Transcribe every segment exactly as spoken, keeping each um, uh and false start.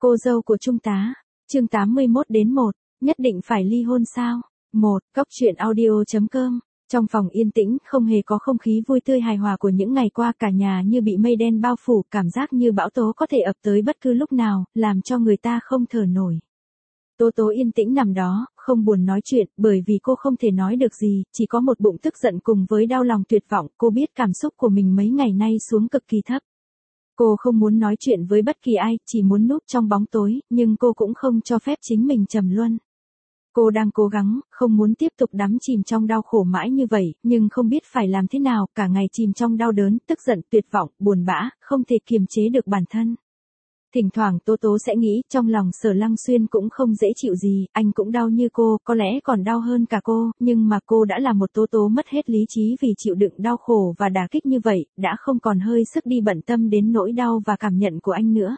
Cô dâu của Trung tá. Chương tám mươi mốt đến một. Nhất định phải ly hôn sao? một. Cốc truyện audio chấm com. Trong phòng yên tĩnh, không hề có không khí vui tươi hài hòa của những ngày qua, cả nhà như bị mây đen bao phủ, cảm giác như bão tố có thể ập tới bất cứ lúc nào, làm cho người ta không thở nổi. Tố Tố yên tĩnh nằm đó, không buồn nói chuyện, bởi vì cô không thể nói được gì, chỉ có một bụng tức giận cùng với đau lòng tuyệt vọng. Cô biết cảm xúc của mình mấy ngày nay xuống cực kỳ thấp. Cô không muốn nói chuyện với bất kỳ ai, chỉ muốn núp trong bóng tối, nhưng cô cũng không cho phép chính mình trầm luân. Cô đang cố gắng, không muốn tiếp tục đắm chìm trong đau khổ mãi như vậy, nhưng không biết phải làm thế nào, cả ngày chìm trong đau đớn, tức giận, tuyệt vọng, buồn bã, không thể kiềm chế được bản thân. Thỉnh thoảng Tố Tố sẽ nghĩ, trong lòng Sở Lăng Xuyên cũng không dễ chịu gì, anh cũng đau như cô, có lẽ còn đau hơn cả cô, nhưng mà cô đã là một Tố Tố mất hết lý trí vì chịu đựng đau khổ và đả kích như vậy, đã không còn hơi sức đi bận tâm đến nỗi đau và cảm nhận của anh nữa.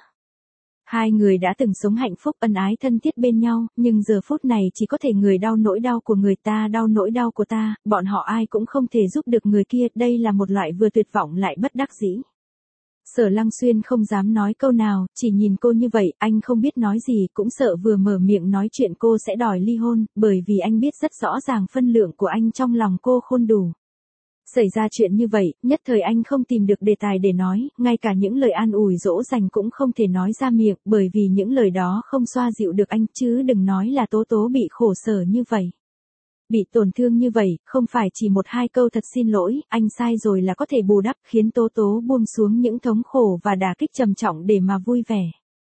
Hai người đã từng sống hạnh phúc ân ái thân thiết bên nhau, nhưng giờ phút này chỉ có thể người đau nỗi đau của người ta đau nỗi đau của ta, bọn họ ai cũng không thể giúp được người kia, đây là một loại vừa tuyệt vọng lại bất đắc dĩ. Sở Lăng Xuyên không dám nói câu nào, chỉ nhìn cô như vậy, anh không biết nói gì, cũng sợ vừa mở miệng nói chuyện cô sẽ đòi ly hôn, bởi vì anh biết rất rõ ràng phân lượng của anh trong lòng cô khôn đủ. Xảy ra chuyện như vậy, nhất thời anh không tìm được đề tài để nói, ngay cả những lời an ủi dỗ dành cũng không thể nói ra miệng, bởi vì những lời đó không xoa dịu được anh, chứ đừng nói là Tố Tố bị khổ sở như vậy. Bị tổn thương như vậy, không phải chỉ một hai câu thật xin lỗi, anh sai rồi là có thể bù đắp, khiến Tố Tố buông xuống những thống khổ và đả kích trầm trọng để mà vui vẻ.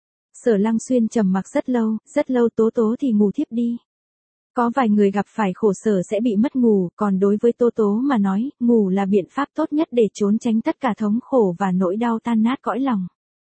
Sở Lăng Xuyên trầm mặc rất lâu, rất lâu Tố Tố thì ngủ thiếp đi. Có vài người gặp phải khổ sở sẽ bị mất ngủ, còn đối với Tố Tố mà nói, ngủ là biện pháp tốt nhất để trốn tránh tất cả thống khổ và nỗi đau tan nát cõi lòng.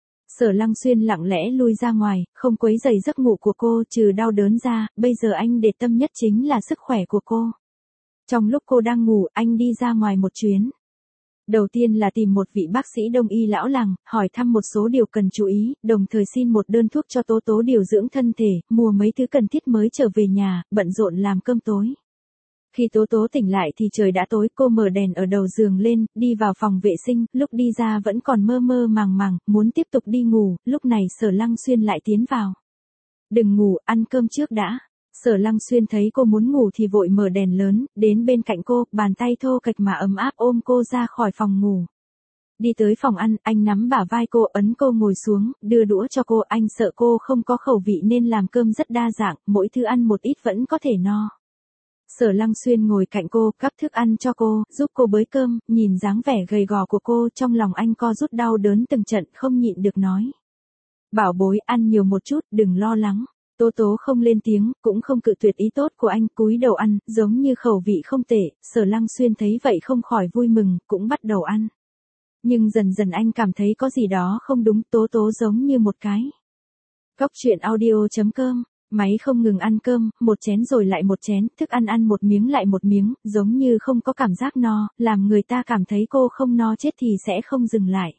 Sở Lăng Xuyên lặng lẽ lui ra ngoài, không quấy rầy giấc ngủ của cô, trừ đau đớn ra, bây giờ anh để tâm nhất chính là sức khỏe của cô. Trong lúc cô đang ngủ, anh đi ra ngoài một chuyến. Đầu tiên là tìm một vị bác sĩ đông y lão làng, hỏi thăm một số điều cần chú ý, đồng thời xin một đơn thuốc cho Tố Tố điều dưỡng thân thể, mua mấy thứ cần thiết mới trở về nhà, bận rộn làm cơm tối. Khi Tố Tố tỉnh lại thì trời đã tối, cô mở đèn ở đầu giường lên, đi vào phòng vệ sinh, lúc đi ra vẫn còn mơ mơ màng màng, muốn tiếp tục đi ngủ, lúc này Sở Lăng Xuyên lại tiến vào. Đừng ngủ, ăn cơm trước đã. Sở Lăng Xuyên thấy cô muốn ngủ thì vội mở đèn lớn, đến bên cạnh cô, bàn tay thô kệch mà ấm áp ôm cô ra khỏi phòng ngủ. Đi tới phòng ăn, anh nắm bả vai cô, ấn cô ngồi xuống, đưa đũa cho cô, anh sợ cô không có khẩu vị nên làm cơm rất đa dạng, mỗi thứ ăn một ít vẫn có thể no. Sở Lăng Xuyên ngồi cạnh cô, gắp thức ăn cho cô, giúp cô bới cơm, nhìn dáng vẻ gầy gò của cô, trong lòng anh co rút đau đớn từng trận, không nhịn được nói. Bảo bối, ăn nhiều một chút, đừng lo lắng. Tố Tố không lên tiếng, cũng không cự tuyệt ý tốt của anh, cúi đầu ăn, giống như khẩu vị không tệ. Sở Lăng Xuyên thấy vậy không khỏi vui mừng, cũng bắt đầu ăn. Nhưng dần dần anh cảm thấy có gì đó không đúng, Tố Tố giống như một cái. Cốc truyện audio chấm com. Máy không ngừng ăn cơm, một chén rồi lại một chén, thức ăn ăn một miếng lại một miếng, giống như không có cảm giác no, làm người ta cảm thấy cô không no chết thì sẽ không dừng lại.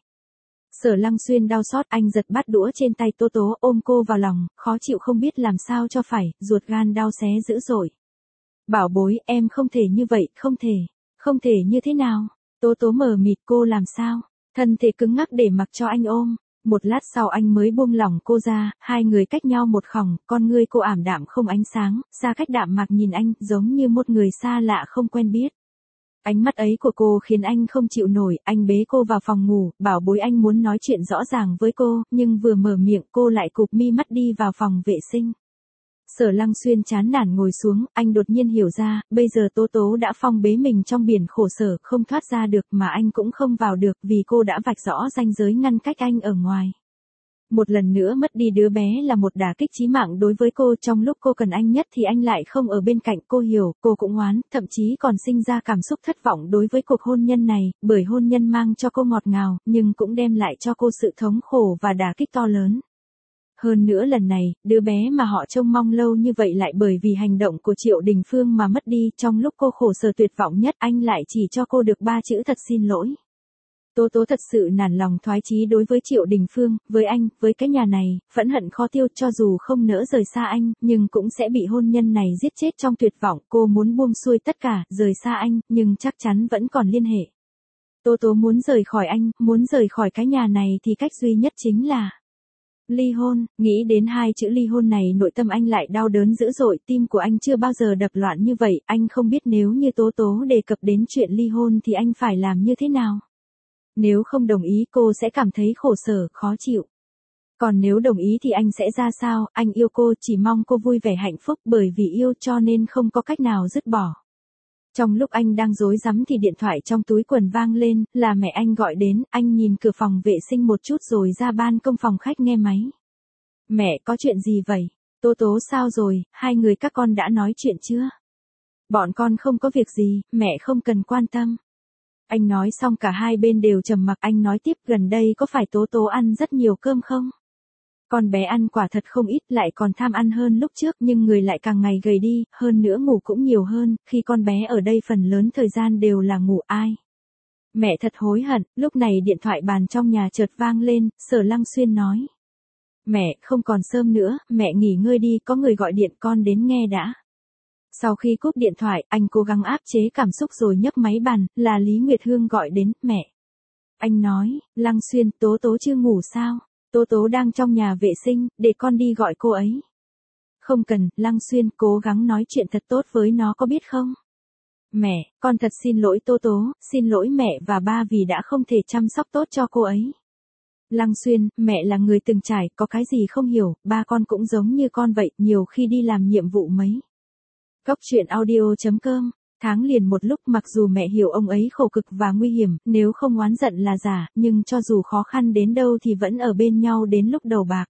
Sở Lăng Xuyên đau xót, anh giật bát đũa trên tay Tố Tố, ôm cô vào lòng, khó chịu không biết làm sao cho phải, ruột gan đau xé dữ dội. Bảo bối, em không thể như vậy, không thể, không thể như thế nào? Tố Tố mờ mịt, cô làm sao? Thân thể cứng ngắc để mặc cho anh ôm. Một lát sau anh mới buông lỏng cô ra, hai người cách nhau một khoảng, con ngươi cô ảm đạm không ánh sáng, xa cách đạm mạc nhìn anh, giống như một người xa lạ không quen biết. Ánh mắt ấy của cô khiến anh không chịu nổi, anh bế cô vào phòng ngủ, bảo bối anh muốn nói chuyện rõ ràng với cô, nhưng vừa mở miệng cô lại cụp mi mắt đi vào phòng vệ sinh. Sở Lăng Xuyên chán nản ngồi xuống, anh đột nhiên hiểu ra, bây giờ Tố Tố đã phong bế mình trong biển khổ sở, không thoát ra được mà anh cũng không vào được vì cô đã vạch rõ ranh giới ngăn cách anh ở ngoài. Một lần nữa mất đi đứa bé là một đả kích chí mạng đối với cô, trong lúc cô cần anh nhất thì anh lại không ở bên cạnh, cô hiểu, cô cũng oán, thậm chí còn sinh ra cảm xúc thất vọng đối với cuộc hôn nhân này, bởi hôn nhân mang cho cô ngọt ngào, nhưng cũng đem lại cho cô sự thống khổ và đả kích to lớn. Hơn nữa lần này, đứa bé mà họ trông mong lâu như vậy lại bởi vì hành động của Triệu Đình Phương mà mất đi, trong lúc cô khổ sở tuyệt vọng nhất, anh lại chỉ cho cô được ba chữ thật xin lỗi. Tố Tố thật sự nản lòng thoái chí đối với Triệu Đình Phương, với anh, với cái nhà này, phẫn hận khó tiêu, cho dù không nỡ rời xa anh, nhưng cũng sẽ bị hôn nhân này giết chết trong tuyệt vọng, cô muốn buông xuôi tất cả, rời xa anh, nhưng chắc chắn vẫn còn liên hệ. Tố Tố muốn rời khỏi anh, muốn rời khỏi cái nhà này thì cách duy nhất chính là Ly hôn, nghĩ đến hai chữ ly hôn này nội tâm anh lại đau đớn dữ dội, tim của anh chưa bao giờ đập loạn như vậy, anh không biết nếu như Tố Tố đề cập đến chuyện ly hôn thì anh phải làm như thế nào. Nếu không đồng ý cô sẽ cảm thấy khổ sở, khó chịu. Còn nếu đồng ý thì anh sẽ ra sao, anh yêu cô, chỉ mong cô vui vẻ hạnh phúc, bởi vì yêu cho nên không có cách nào dứt bỏ. Trong lúc anh đang rối rắm thì điện thoại trong túi quần vang lên, là mẹ anh gọi đến, anh nhìn cửa phòng vệ sinh một chút rồi ra ban công phòng khách nghe máy. Mẹ, có chuyện gì vậy? Tố Tố sao rồi, hai người các con đã nói chuyện chưa? Bọn con không có việc gì, mẹ không cần quan tâm. Anh nói xong cả hai bên đều trầm mặc, anh nói tiếp, gần đây có phải Tố Tố ăn rất nhiều cơm không? Con bé ăn quả thật không ít, lại còn tham ăn hơn lúc trước, nhưng người lại càng ngày gầy đi, hơn nữa ngủ cũng nhiều hơn, khi con bé ở đây phần lớn thời gian đều là ngủ. Ai? Mẹ thật hối hận. Lúc này điện thoại bàn trong nhà chợt vang lên, Sở Lăng Xuyên nói. Mẹ, không còn sớm nữa, mẹ nghỉ ngơi đi, có người gọi điện, con đến nghe đã. Sau khi cúp điện thoại, anh cố gắng áp chế cảm xúc rồi nhấc máy bàn, là Lý Nguyệt Hương gọi đến. Mẹ. Anh nói, Lăng Xuyên, Tố Tố chưa ngủ sao? Tố Tố đang trong nhà vệ sinh, để con đi gọi cô ấy. Không cần, Lăng Xuyên, cố gắng nói chuyện thật tốt với nó có biết không? Mẹ, con thật xin lỗi Tố Tố, xin lỗi mẹ và ba vì đã không thể chăm sóc tốt cho cô ấy. Lăng Xuyên, mẹ là người từng trải, có cái gì không hiểu, ba con cũng giống như con vậy, nhiều khi đi làm nhiệm vụ mấy. Góc truyện audio chấm com. Tháng liền một lúc, mặc dù mẹ hiểu ông ấy khổ cực và nguy hiểm, nếu không oán giận là giả, nhưng cho dù khó khăn đến đâu thì vẫn ở bên nhau đến lúc đầu bạc.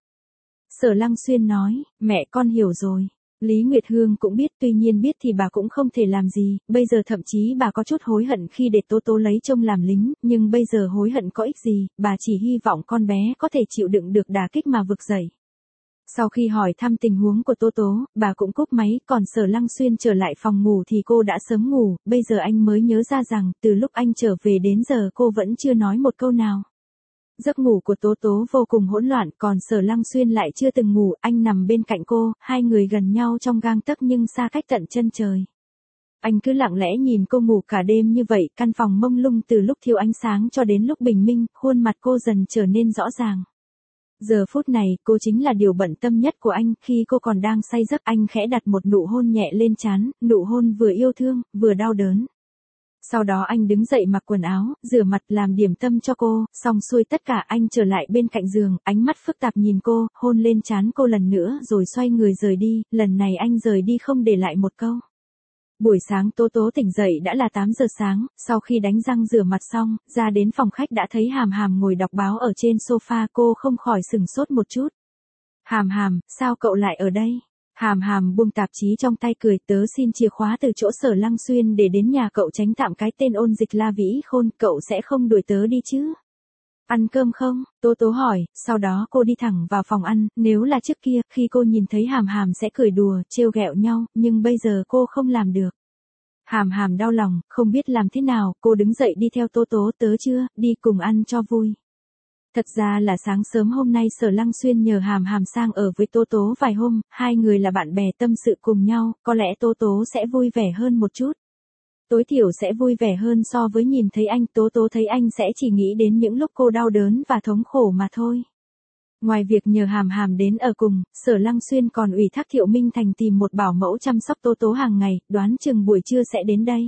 Sở Lăng Xuyên nói, mẹ con hiểu rồi. Lý Nguyệt Hương cũng biết, tuy nhiên biết thì bà cũng không thể làm gì, bây giờ thậm chí bà có chút hối hận khi để Tố Tố lấy chồng làm lính, nhưng bây giờ hối hận có ích gì, bà chỉ hy vọng con bé có thể chịu đựng được đả kích mà vực dậy. Sau khi hỏi thăm tình huống của Tố Tố, bà cũng cúp máy, còn Sở Lăng Xuyên trở lại phòng ngủ thì cô đã sớm ngủ, bây giờ anh mới nhớ ra rằng, từ lúc anh trở về đến giờ cô vẫn chưa nói một câu nào. Giấc ngủ của Tố Tố vô cùng hỗn loạn, còn Sở Lăng Xuyên lại chưa từng ngủ, anh nằm bên cạnh cô, hai người gần nhau trong gang tấc nhưng xa cách tận chân trời. Anh cứ lặng lẽ nhìn cô ngủ cả đêm như vậy, căn phòng mông lung từ lúc thiếu ánh sáng cho đến lúc bình minh, khuôn mặt cô dần trở nên rõ ràng. Giờ phút này, cô chính là điều bận tâm nhất của anh, khi cô còn đang say giấc anh khẽ đặt một nụ hôn nhẹ lên trán, nụ hôn vừa yêu thương, vừa đau đớn. Sau đó anh đứng dậy mặc quần áo, rửa mặt làm điểm tâm cho cô, xong xuôi tất cả anh trở lại bên cạnh giường, ánh mắt phức tạp nhìn cô, hôn lên trán cô lần nữa rồi xoay người rời đi, lần này anh rời đi không để lại một câu. Buổi sáng Tố Tố tỉnh dậy đã là tám giờ sáng, sau khi đánh răng rửa mặt xong, ra đến phòng khách đã thấy Hàm Hàm ngồi đọc báo ở trên sofa, cô không khỏi sừng sốt một chút. Hàm Hàm, sao cậu lại ở đây? Hàm Hàm buông tạp chí trong tay cười, tớ xin chìa khóa từ chỗ Sở Lăng Xuyên để đến nhà cậu tránh tạm cái tên ôn dịch La Vĩ Khôn, cậu sẽ không đuổi tớ đi chứ? Ăn cơm không? Tố Tố hỏi, sau đó cô đi thẳng vào phòng ăn, nếu là trước kia, khi cô nhìn thấy Hàm Hàm sẽ cười đùa, trêu ghẹo nhau, nhưng bây giờ cô không làm được. Hàm Hàm đau lòng, không biết làm thế nào, cô đứng dậy đi theo Tố Tố, tớ chưa, đi cùng ăn cho vui. Thật ra là sáng sớm hôm nay Sở Lăng Xuyên nhờ Hàm Hàm sang ở với Tố Tố vài hôm, hai người là bạn bè tâm sự cùng nhau, có lẽ Tố Tố sẽ vui vẻ hơn một chút. Tối thiểu sẽ vui vẻ hơn so với nhìn thấy anh, Tố Tố thấy anh sẽ chỉ nghĩ đến những lúc cô đau đớn và thống khổ mà thôi. Ngoài việc nhờ Hàm Hàm đến ở cùng, Sở Lăng Xuyên còn ủy thác Thiệu Minh Thành tìm một bảo mẫu chăm sóc Tố Tố hàng ngày, đoán chừng buổi trưa sẽ đến đây.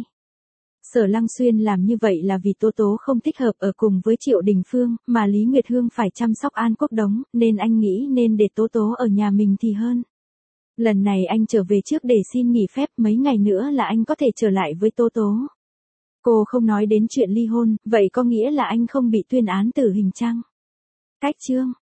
Sở Lăng Xuyên làm như vậy là vì Tố Tố không thích hợp ở cùng với Triệu Đình Phương, mà Lý Nguyệt Hương phải chăm sóc An Quốc Đống, nên anh nghĩ nên để Tố Tố ở nhà mình thì hơn. Lần này anh trở về trước để xin nghỉ phép, mấy ngày nữa là anh có thể trở lại với Tố Tố. Cô không nói đến chuyện ly hôn, vậy có nghĩa là anh không bị tuyên án tử hình chăng? Cách chương